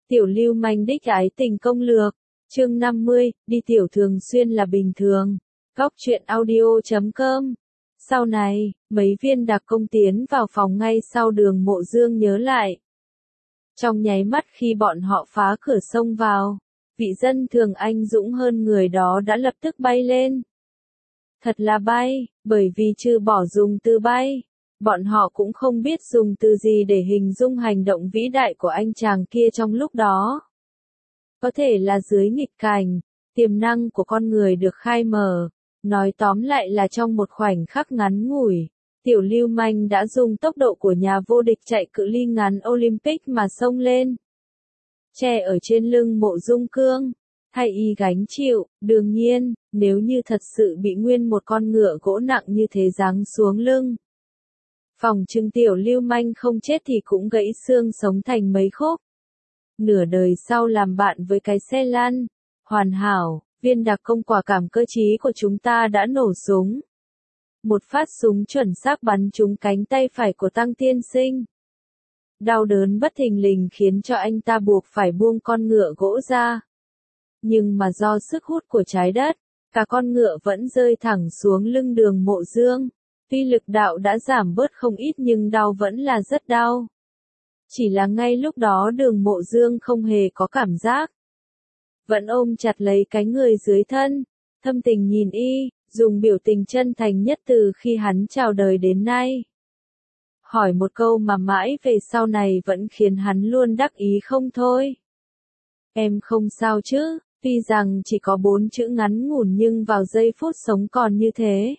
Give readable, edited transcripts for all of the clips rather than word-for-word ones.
Tiểu lưu manh đích ái tình công lược, chương 50, đi tiểu thường xuyên là bình thường. Góc truyện audio.com. Sau này, mấy viên đặc công tiến vào phòng ngay sau Đường Mộ Dương nhớ lại. Trong nháy mắt khi bọn họ phá cửa xông vào, vị dân thường anh dũng hơn người đó đã lập tức bay lên. Thật là bay, bởi vì trừ bỏ dùng từ bay, bọn họ cũng không biết dùng từ gì để hình dung hành động vĩ đại của anh chàng kia trong lúc đó. Có thể là dưới nghịch cảnh, tiềm năng của con người được khai mở, nói tóm lại là trong một khoảnh khắc ngắn ngủi, tiểu lưu manh đã dùng tốc độ của nhà vô địch chạy cự ly ngắn Olympic mà xông lên. Che ở trên lưng Mộ Dung Cương, thay y gánh chịu, đương nhiên, nếu như thật sự bị nguyên một con ngựa gỗ nặng như thế giáng xuống lưng. Phòng trưng tiểu lưu manh không chết thì cũng gãy xương sống thành mấy khúc. Nửa đời sau làm bạn với cái xe lăn, hoàn hảo, viên đặc công quả cảm cơ trí của chúng ta đã nổ súng. Một phát súng chuẩn xác bắn trúng cánh tay phải của Tăng Tiên Sinh. Đau đớn bất thình lình khiến cho anh ta buộc phải buông con ngựa gỗ ra. Nhưng mà do sức hút của trái đất, cả con ngựa vẫn rơi thẳng xuống lưng Đường Mộ Dương. Tuy lực đạo đã giảm bớt không ít nhưng đau vẫn là rất đau. Chỉ là ngay lúc đó Đường Mộ Dương không hề có cảm giác. Vẫn ôm chặt lấy cái người dưới thân, thâm tình nhìn y, dùng biểu tình chân thành nhất từ khi hắn chào đời đến nay. Hỏi một câu mà mãi về sau này vẫn khiến hắn luôn đắc ý không thôi. Em không sao chứ, tuy rằng chỉ có 4 chữ ngắn ngủn nhưng vào giây phút sống còn như thế.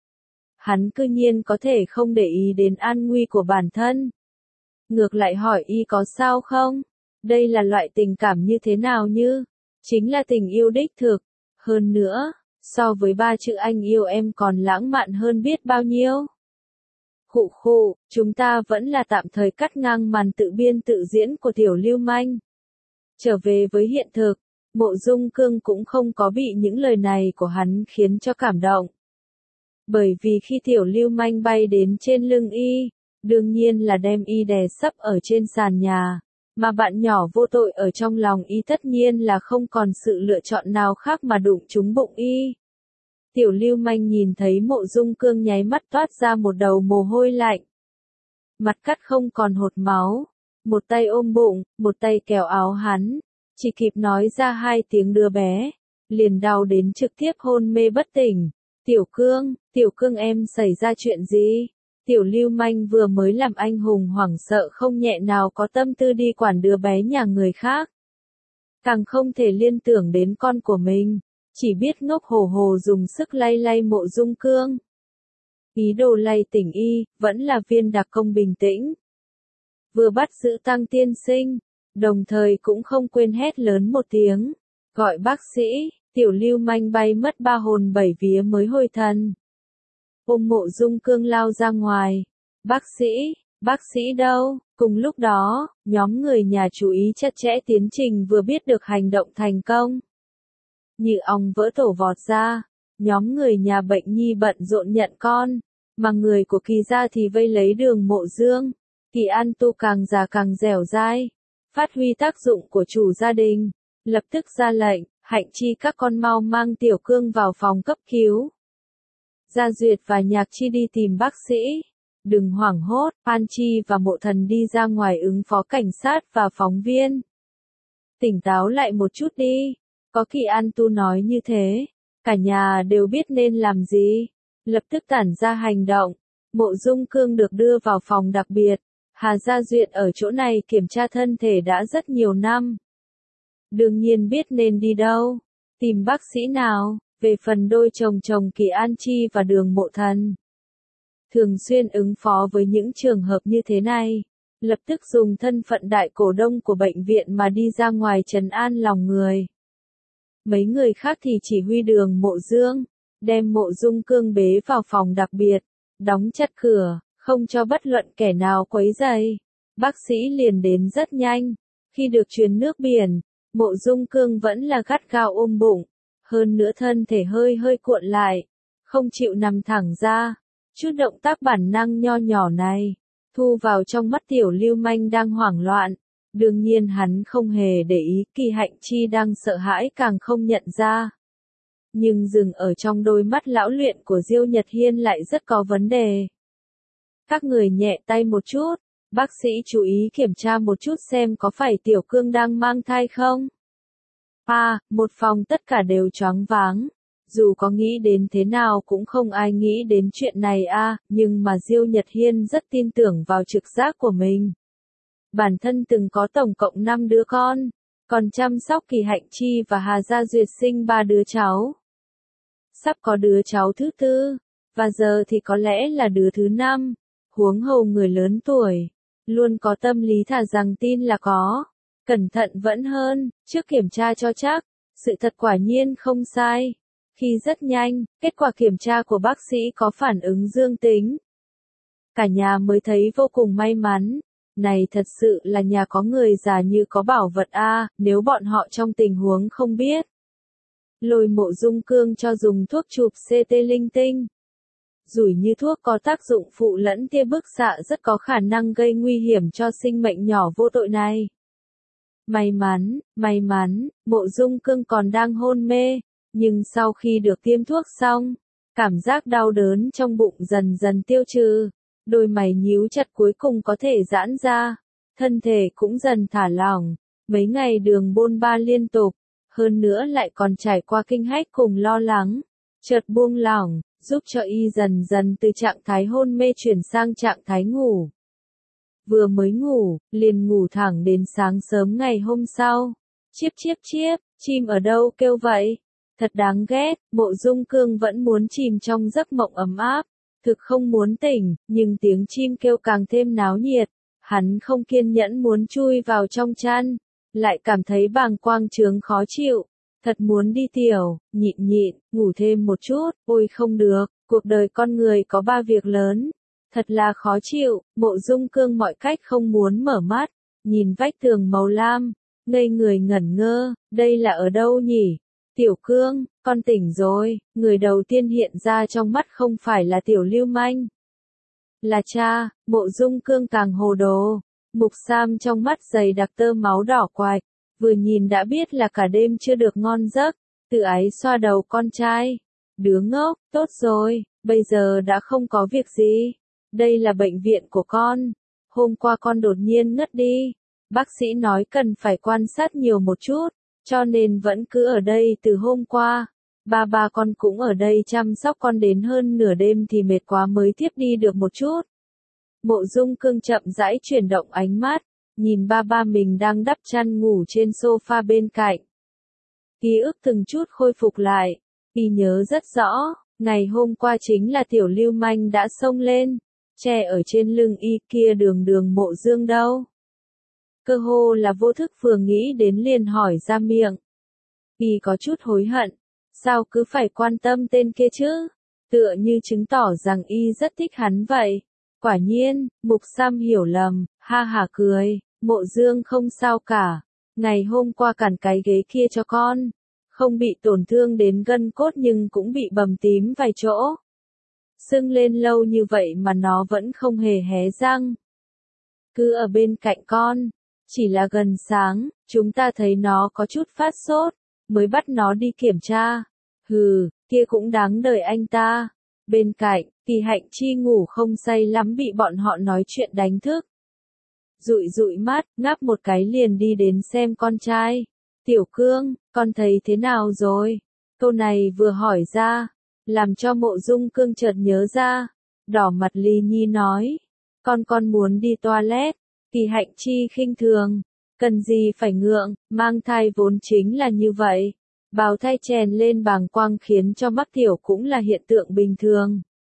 Hắn cư nhiên có thể không để ý đến an nguy của bản thân. Ngược lại hỏi y có sao không? Đây là loại tình cảm như thế nào như? Chính là tình yêu đích thực. Hơn nữa, so với 3 chữ anh yêu em còn lãng mạn hơn biết bao nhiêu. Khụ khụ, chúng ta vẫn là tạm thời cắt ngang màn tự biên tự diễn của tiểu lưu manh. Trở về với hiện thực, Mộ Dung Cương cũng không có bị những lời này của hắn khiến cho cảm động. Bởi vì khi tiểu lưu manh bay đến trên lưng y, đương nhiên là đem y đè sấp ở trên sàn nhà, mà bạn nhỏ vô tội ở trong lòng y tất nhiên là không còn sự lựa chọn nào khác mà đụng trúng bụng y. Tiểu lưu manh nhìn thấy Mộ Dung Cương nháy mắt toát ra một đầu mồ hôi lạnh. Mặt cắt không còn hột máu, một tay ôm bụng, một tay kéo áo hắn, chỉ kịp nói ra 2 tiếng đứa bé, liền đau đến trực tiếp hôn mê bất tỉnh. Tiểu Cương em xảy ra chuyện gì? Tiểu lưu manh vừa mới làm anh hùng hoảng sợ không nhẹ nào có tâm tư đi quản đứa bé nhà người khác. Càng không thể liên tưởng đến con của mình, chỉ biết ngốc hồ hồ dùng sức lay lay Mộ Dung Cương. Ý đồ lay tỉnh y, vẫn là viên đặc công bình tĩnh. Vừa bắt giữ Tăng Tiên Sinh, đồng thời cũng không quên hét lớn một tiếng, gọi bác sĩ. Tiểu lưu manh bay mất 3 hồn 7 vía mới hồi thần. Ôm Mộ Dung Cương lao ra ngoài. Bác sĩ đâu? Cùng lúc đó, nhóm người nhà chú ý chặt chẽ tiến trình vừa biết được hành động thành công. Như ong vỡ tổ vọt ra, nhóm người nhà bệnh nhi bận rộn nhận con, mà người của Kỳ gia thì vây lấy Đường Mộ Dương. Kỳ An Tu càng già càng dẻo dai, phát huy tác dụng của chủ gia đình, lập tức ra lệnh. Hạnh Chi các con mau mang Tiểu Cương vào phòng cấp cứu. Gia Duyệt và Nhạc Chi đi tìm bác sĩ. Đừng hoảng hốt, An Chi và Mộ Thần đi ra ngoài ứng phó cảnh sát và phóng viên. Tỉnh táo lại một chút đi. Có Kỳ An Tu nói như thế, cả nhà đều biết nên làm gì. Lập tức tản ra hành động. Mộ Dung Cương được đưa vào phòng đặc biệt. Hà Gia Duyệt ở chỗ này kiểm tra thân thể đã rất nhiều năm. Đương nhiên biết nên đi đâu, tìm bác sĩ nào. Về phần đôi chồng Kỳ An Chi và Đường Mộ Thần, thường xuyên ứng phó với những trường hợp như thế này, lập tức dùng thân phận đại cổ đông của bệnh viện mà đi ra ngoài trấn an lòng người. Mấy người khác thì chỉ huy Đường Mộ Dương, đem Mộ Dung Cương bế vào phòng đặc biệt, đóng chặt cửa, không cho bất luận kẻ nào quấy rầy. Bác sĩ liền đến rất nhanh, khi được truyền nước biển. Mộ Dung Cương vẫn là gắt gao ôm bụng, hơn nữa thân thể hơi cuộn lại, không chịu nằm thẳng ra. Chút động tác bản năng nho nhỏ này, thu vào trong mắt tiểu lưu manh đang hoảng loạn, Đương nhiên hắn không hề để ý Kỳ Hạnh Chi đang sợ hãi càng không nhận ra. Nhưng dừng ở trong đôi mắt lão luyện của Diêu Nhật Hiên lại rất có vấn đề. Các người nhẹ tay một chút, bác sĩ chú ý kiểm tra một chút xem có phải Tiểu Cương đang mang thai không. Một phòng tất cả đều choáng váng. Dù có nghĩ đến thế nào cũng không ai nghĩ đến chuyện này nhưng mà Diêu Nhật Hiên rất tin tưởng vào trực giác của mình. Bản thân từng có tổng cộng 5 đứa con, còn chăm sóc Kỳ Hạnh Chi và Hà Gia Duyệt sinh 3 đứa cháu. Sắp có đứa cháu thứ 4, và giờ thì có lẽ là đứa thứ 5, huống hồ người lớn tuổi, luôn có tâm lý thà rằng tin là có. Cẩn thận vẫn hơn, trước kiểm tra cho chắc, sự thật quả nhiên không sai. Khi rất nhanh, kết quả kiểm tra của bác sĩ có phản ứng dương tính. Cả nhà mới thấy vô cùng may mắn. Này thật sự là nhà có người già như có bảo vật nếu bọn họ trong tình huống không biết. Lôi Mộ Dung Cương cho dùng thuốc chụp CT linh tinh. Rủi như thuốc có tác dụng phụ lẫn tia bức xạ rất có khả năng gây nguy hiểm cho sinh mệnh nhỏ vô tội này. May mắn, Mộ Dung Cương còn đang hôn mê, nhưng sau khi được tiêm thuốc xong, cảm giác đau đớn trong bụng dần dần tiêu trừ, đôi mày nhíu chặt cuối cùng có thể giãn ra, thân thể cũng dần thả lỏng, mấy ngày đường bôn ba liên tục, hơn nữa lại còn trải qua kinh hách cùng lo lắng, chợt buông lỏng, giúp cho y dần dần từ trạng thái hôn mê chuyển sang trạng thái ngủ. Vừa mới ngủ, liền ngủ thẳng đến sáng sớm ngày hôm sau. Chiếp, chim ở đâu kêu vậy? Thật đáng ghét, Mộ Dung Cương vẫn muốn chìm trong giấc mộng ấm áp, thực không muốn tỉnh, nhưng tiếng chim kêu càng thêm náo nhiệt. Hắn không kiên nhẫn muốn chui vào trong chăn, lại cảm thấy bàng quang trướng khó chịu. Thật muốn đi tiểu, nhịn, ngủ thêm một chút, ôi không được, cuộc đời con người có 3 việc lớn. Thật là khó chịu, Mộ Dung Cương mọi cách không muốn mở mắt, nhìn vách tường màu lam, ngây người ngẩn ngơ, đây là ở đâu nhỉ? Tiểu Cương, con tỉnh rồi, người đầu tiên hiện ra trong mắt không phải là Tiểu Lưu Manh. Là cha, Mộ Dung Cương càng hồ đồ, mục sam trong mắt dày đặc tơ máu đỏ quạch, vừa nhìn đã biết là cả đêm chưa được ngon giấc, tự ái xoa đầu con trai. Đứa ngốc, tốt rồi, bây giờ đã không có việc gì. Đây là bệnh viện của con. Hôm qua con đột nhiên ngất đi. Bác sĩ nói cần phải quan sát nhiều một chút, cho nên vẫn cứ ở đây từ hôm qua. Ba con cũng ở đây chăm sóc con đến hơn nửa đêm thì mệt quá mới tiếp đi được một chút. Mộ Dung Cương chậm rãi chuyển động ánh mắt, nhìn ba mình đang đắp chăn ngủ trên sofa bên cạnh. Ký ức từng chút khôi phục lại, y nhớ rất rõ, ngày hôm qua chính là Tiểu Lưu Manh đã xông lên, che ở trên lưng y kia đường Mộ Dương đâu. Cơ hồ là vô thức vừa nghĩ đến liền hỏi ra miệng. Y có chút hối hận, sao cứ phải quan tâm tên kia chứ, tựa như chứng tỏ rằng y rất thích hắn vậy. Quả nhiên, Mục Sam hiểu lầm, ha hả cười, Mộ Dương không sao cả, ngày hôm qua cản cái ghế kia cho con, không bị tổn thương đến gân cốt nhưng cũng bị bầm tím vài chỗ. Sưng lên lâu như vậy mà nó vẫn không hề hé răng. Cứ ở bên cạnh con, chỉ là gần sáng, chúng ta thấy nó có chút phát sốt, mới bắt nó đi kiểm tra. Hừ, kia cũng đáng đời anh ta. Bên cạnh, Kỳ Hạnh Chi ngủ không say lắm bị bọn họ nói chuyện đánh thức. Dụi mắt, ngáp một cái liền đi đến xem con trai. Tiểu Cương, con thấy thế nào rồi? Câu này vừa hỏi ra, làm cho Mộ Dung Cương chợt nhớ ra. Đỏ mặt Ly Nhi nói, con muốn đi toilet. Kỳ Hạnh Chi khinh thường, cần gì phải ngượng, mang thai vốn chính là như vậy. Bào thai chèn lên bàng quang khiến cho mắc tiểu cũng là hiện tượng bình thường.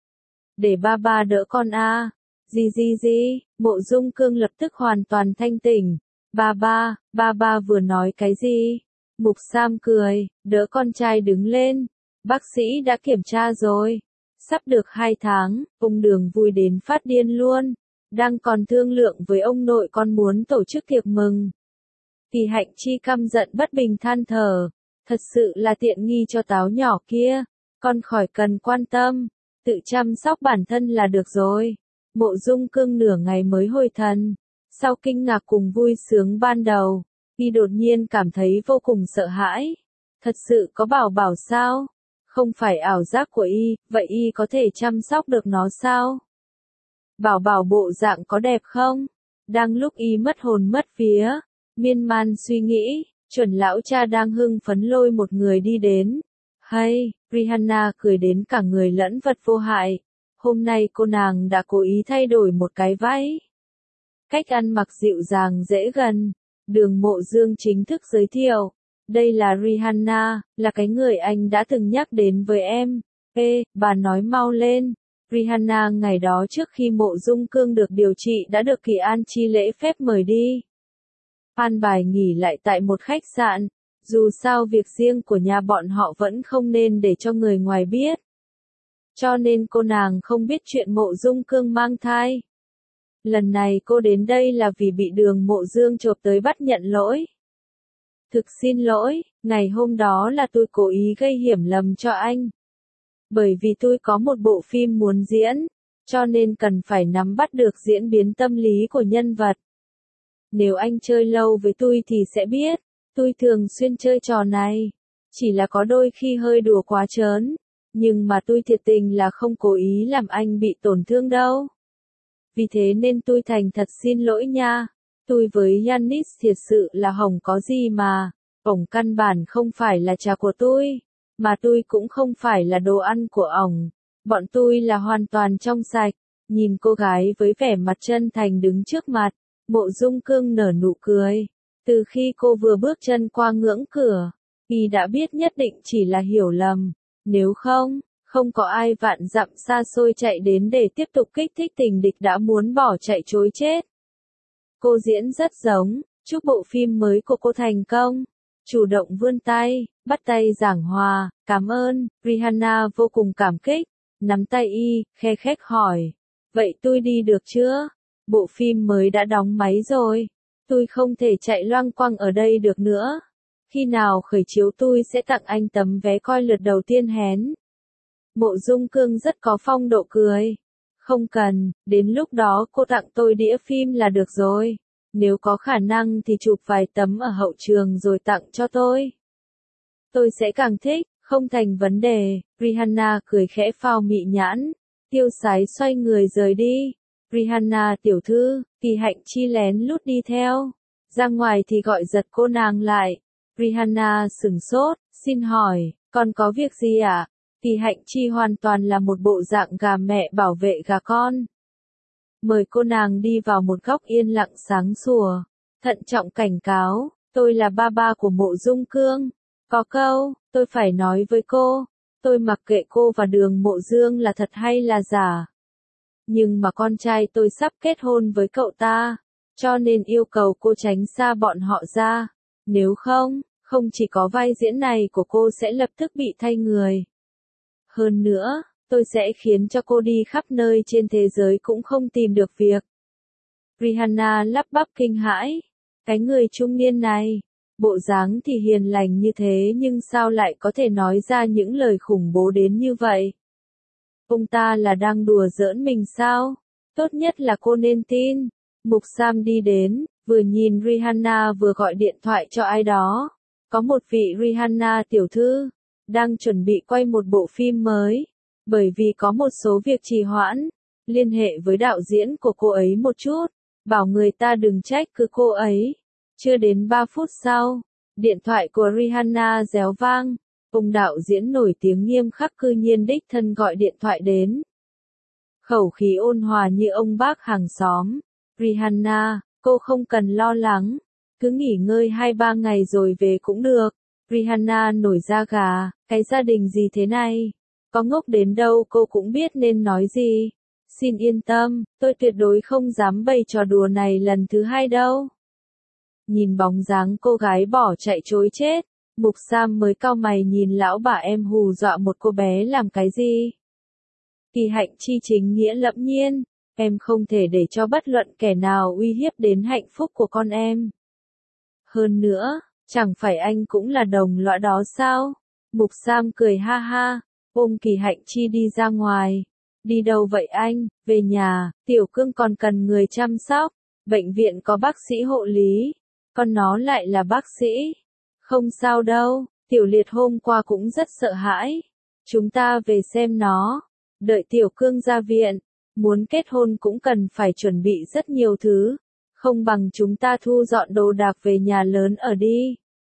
Để ba đỡ con Gì, Mộ Dung Cương lập tức hoàn toàn thanh tỉnh. Ba vừa nói cái gì? Mục Sam cười, đỡ con trai đứng lên. Bác sĩ đã kiểm tra rồi. Sắp được 2 tháng, ông Đường vui đến phát điên luôn. Đang còn thương lượng với ông nội con muốn tổ chức tiệc mừng. Kỳ Hạnh Chi căm giận bất bình than thở. Thật sự là tiện nghi cho táo nhỏ kia. Con khỏi cần quan tâm. Tự chăm sóc bản thân là được rồi. Mộ Dung Cương nửa ngày mới hồi thần. Sau kinh ngạc cùng vui sướng ban đầu, y đột nhiên cảm thấy vô cùng sợ hãi. Thật sự có bảo bảo sao? Không phải ảo giác của y, vậy y có thể chăm sóc được nó sao? Bảo bảo bộ dạng có đẹp không? Đang lúc y mất hồn mất vía, miên man suy nghĩ, chuẩn lão cha đang hưng phấn lôi một người đi đến. Hay, Rihanna cười đến cả người lẫn vật vô hại. Hôm nay cô nàng đã cố ý thay đổi một cái váy. Cách ăn mặc dịu dàng dễ gần. Đường Mộ Dương chính thức giới thiệu. Đây là Rihanna, là cái người anh đã từng nhắc đến với em. Ê, bà nói mau lên. Rihanna ngày đó trước khi Mộ Dung Cương được điều trị đã được Kỳ An Chi lễ phép mời đi. An bài nghỉ lại tại một khách sạn. Dù sao việc riêng của nhà bọn họ vẫn không nên để cho người ngoài biết. Cho nên cô nàng không biết chuyện Mộ Dung Cương mang thai. Lần này cô đến đây là vì bị Đường Mộ Dương chộp tới bắt nhận lỗi. Thực xin lỗi, ngày hôm đó là tôi cố ý gây hiểu lầm cho anh. Bởi vì tôi có một bộ phim muốn diễn, cho nên cần phải nắm bắt được diễn biến tâm lý của nhân vật. Nếu anh chơi lâu với tôi thì sẽ biết, tôi thường xuyên chơi trò này. Chỉ là có đôi khi hơi đùa quá trớn, nhưng mà tôi thiệt tình là không cố ý làm anh bị tổn thương đâu. Vì thế nên tôi thành thật xin lỗi nha. Tôi với Yannis thiệt sự là hỏng có gì mà. Ổng căn bản không phải là cha của tôi. Mà tôi cũng không phải là đồ ăn của ổng. Bọn tôi là hoàn toàn trong sạch. Nhìn cô gái với vẻ mặt chân thành đứng trước mặt. Mộ Dung Cương nở nụ cười. Từ khi cô vừa bước chân qua ngưỡng cửa, y đã biết nhất định chỉ là hiểu lầm. Nếu không, không có ai vạn dặm xa xôi chạy đến để tiếp tục kích thích tình địch đã muốn bỏ chạy trối chết. Cô diễn rất giống, chúc bộ phim mới của cô thành công. Chủ động vươn tay, bắt tay giảng hòa, cảm ơn. Rihanna vô cùng cảm kích, nắm tay y, khe khẽ hỏi. Vậy tôi đi được chưa? Bộ phim mới đã đóng máy rồi. Tôi không thể chạy loang quăng ở đây được nữa. Khi nào khởi chiếu tôi sẽ tặng anh tấm vé coi lượt đầu tiên hén. Mộ Dung Cương rất có phong độ cười. Không cần, đến lúc đó cô tặng tôi đĩa phim là được rồi. Nếu có khả năng thì chụp vài tấm ở hậu trường rồi tặng cho tôi. Tôi sẽ càng thích, không thành vấn đề. Rihanna cười khẽ phao mị nhãn. Tiêu Sái xoay người rời đi. Rihanna tiểu thư, Kỳ Hạnh Chi lén lút đi theo. Ra ngoài thì gọi giật cô nàng lại. Rihanna sửng sốt, xin hỏi, còn có việc gì ạ? Kỳ Hạnh Chi hoàn toàn là một bộ dạng gà mẹ bảo vệ gà con. Mời cô nàng đi vào một góc yên lặng sáng sủa. Thận trọng cảnh cáo, tôi là ba của Mộ Dung Cương. Có câu, tôi phải nói với cô. Tôi mặc kệ cô và Đường Mộ Dương là thật hay là giả. Nhưng mà con trai tôi sắp kết hôn với cậu ta. Cho nên yêu cầu cô tránh xa bọn họ ra. Nếu không, không chỉ có vai diễn này của cô sẽ lập tức bị thay người. Hơn nữa, tôi sẽ khiến cho cô đi khắp nơi trên thế giới cũng không tìm được việc. Rihanna lắp bắp kinh hãi. Cái người trung niên này, bộ dáng thì hiền lành như thế nhưng sao lại có thể nói ra những lời khủng bố đến như vậy? Ông ta là đang đùa giỡn mình sao? Tốt nhất là cô nên tin. Mục Sam đi đến, vừa nhìn Rihanna vừa gọi điện thoại cho ai đó. Có một vị Rihanna tiểu thư, đang chuẩn bị quay một bộ phim mới. Bởi vì có một số việc trì hoãn, liên hệ với đạo diễn của cô ấy một chút, bảo người ta đừng trách cứ cô ấy. Chưa đến 3 phút sau, điện thoại của Rihanna réo vang, ông đạo diễn nổi tiếng nghiêm khắc cư nhiên đích thân gọi điện thoại đến. Khẩu khí ôn hòa như ông bác hàng xóm. Rihanna, cô không cần lo lắng, cứ nghỉ ngơi 2-3 ngày rồi về cũng được. Rihanna nổi da gà, cái gia đình gì thế này? Có ngốc đến đâu cô cũng biết nên nói gì. Xin yên tâm, tôi tuyệt đối không dám bày trò đùa này lần thứ hai đâu. Nhìn bóng dáng cô gái bỏ chạy trối chết, Mục Sam mới cau mày nhìn lão bà em hù dọa một cô bé làm cái gì. Kỳ Hạnh Chi chính nghĩa lẫm nhiên, em không thể để cho bất luận kẻ nào uy hiếp đến hạnh phúc của con em. Hơn nữa, chẳng phải anh cũng là đồng lõa đó sao? Mục Sam cười ha ha, ôm Kỳ Hạnh Chi đi ra ngoài. Đi đâu vậy anh? Về nhà, Tiểu Cương còn cần người chăm sóc. Bệnh viện có bác sĩ hộ lý, còn nó lại là bác sĩ. Không sao đâu, Tiểu Liệt hôm qua cũng rất sợ hãi. Chúng ta về xem nó. Đợi Tiểu Cương ra viện, muốn kết hôn cũng cần phải chuẩn bị rất nhiều thứ. Không bằng chúng ta thu dọn đồ đạc về nhà lớn ở đi.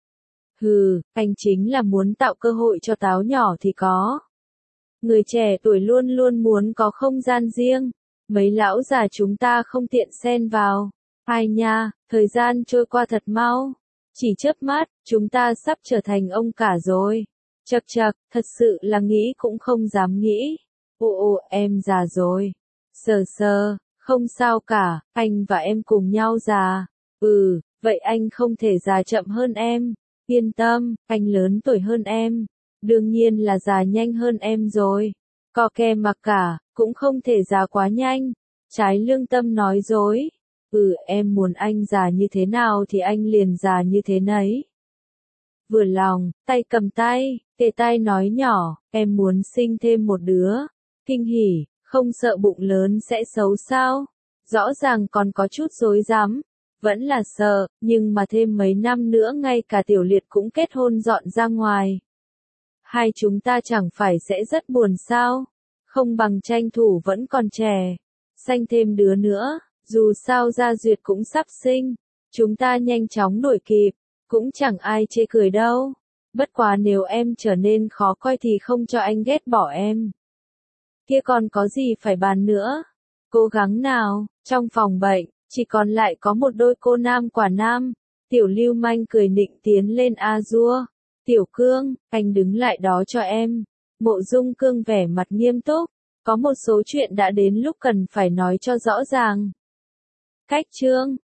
Hừ, anh chính là muốn tạo cơ hội cho Táo nhỏ thì có. Người trẻ tuổi luôn luôn muốn có không gian riêng. Mấy lão già chúng ta không tiện xen vào. Ai nha, thời gian trôi qua thật mau. Chỉ chớp mắt, chúng ta sắp trở thành ông cả rồi. Chậc chậc, thật sự là nghĩ cũng không dám nghĩ. Ồ, em già rồi. Sờ sờ, không sao cả, anh và em cùng nhau già. Vậy anh không thể già chậm hơn em. Yên tâm, anh lớn tuổi hơn em. Đương nhiên là già nhanh hơn em rồi. Co ke mặc cả, cũng không thể già quá nhanh. Trái lương tâm nói dối. Em muốn anh già như thế nào thì anh liền già như thế nấy. Vừa lòng, tay cầm tay, kề tai nói nhỏ, em muốn sinh thêm một đứa. Kinh hỉ, không sợ bụng lớn sẽ xấu sao? Rõ ràng còn có chút rối rắm. Vẫn là sợ, nhưng mà thêm mấy năm nữa ngay cả Tiểu Liệt cũng kết hôn dọn ra ngoài. Hai chúng ta chẳng phải sẽ rất buồn sao? Không bằng tranh thủ vẫn còn trẻ. Sanh thêm đứa nữa, dù sao Gia Duyệt cũng sắp sinh. Chúng ta nhanh chóng đuổi kịp, cũng chẳng ai chê cười đâu. Bất quá nếu em trở nên khó coi thì không cho anh ghét bỏ em. Kia còn có gì phải bàn nữa? Cố gắng nào, trong phòng bệnh, chỉ còn lại có một đôi cô nam quả nam. Tiểu Lưu Manh cười nịnh tiến lên a dua. Tiểu Cương, anh đứng lại đó cho em. Mộ Dung Cương vẻ mặt nghiêm túc. Có một số chuyện đã đến lúc cần phải nói cho rõ ràng. Cách chương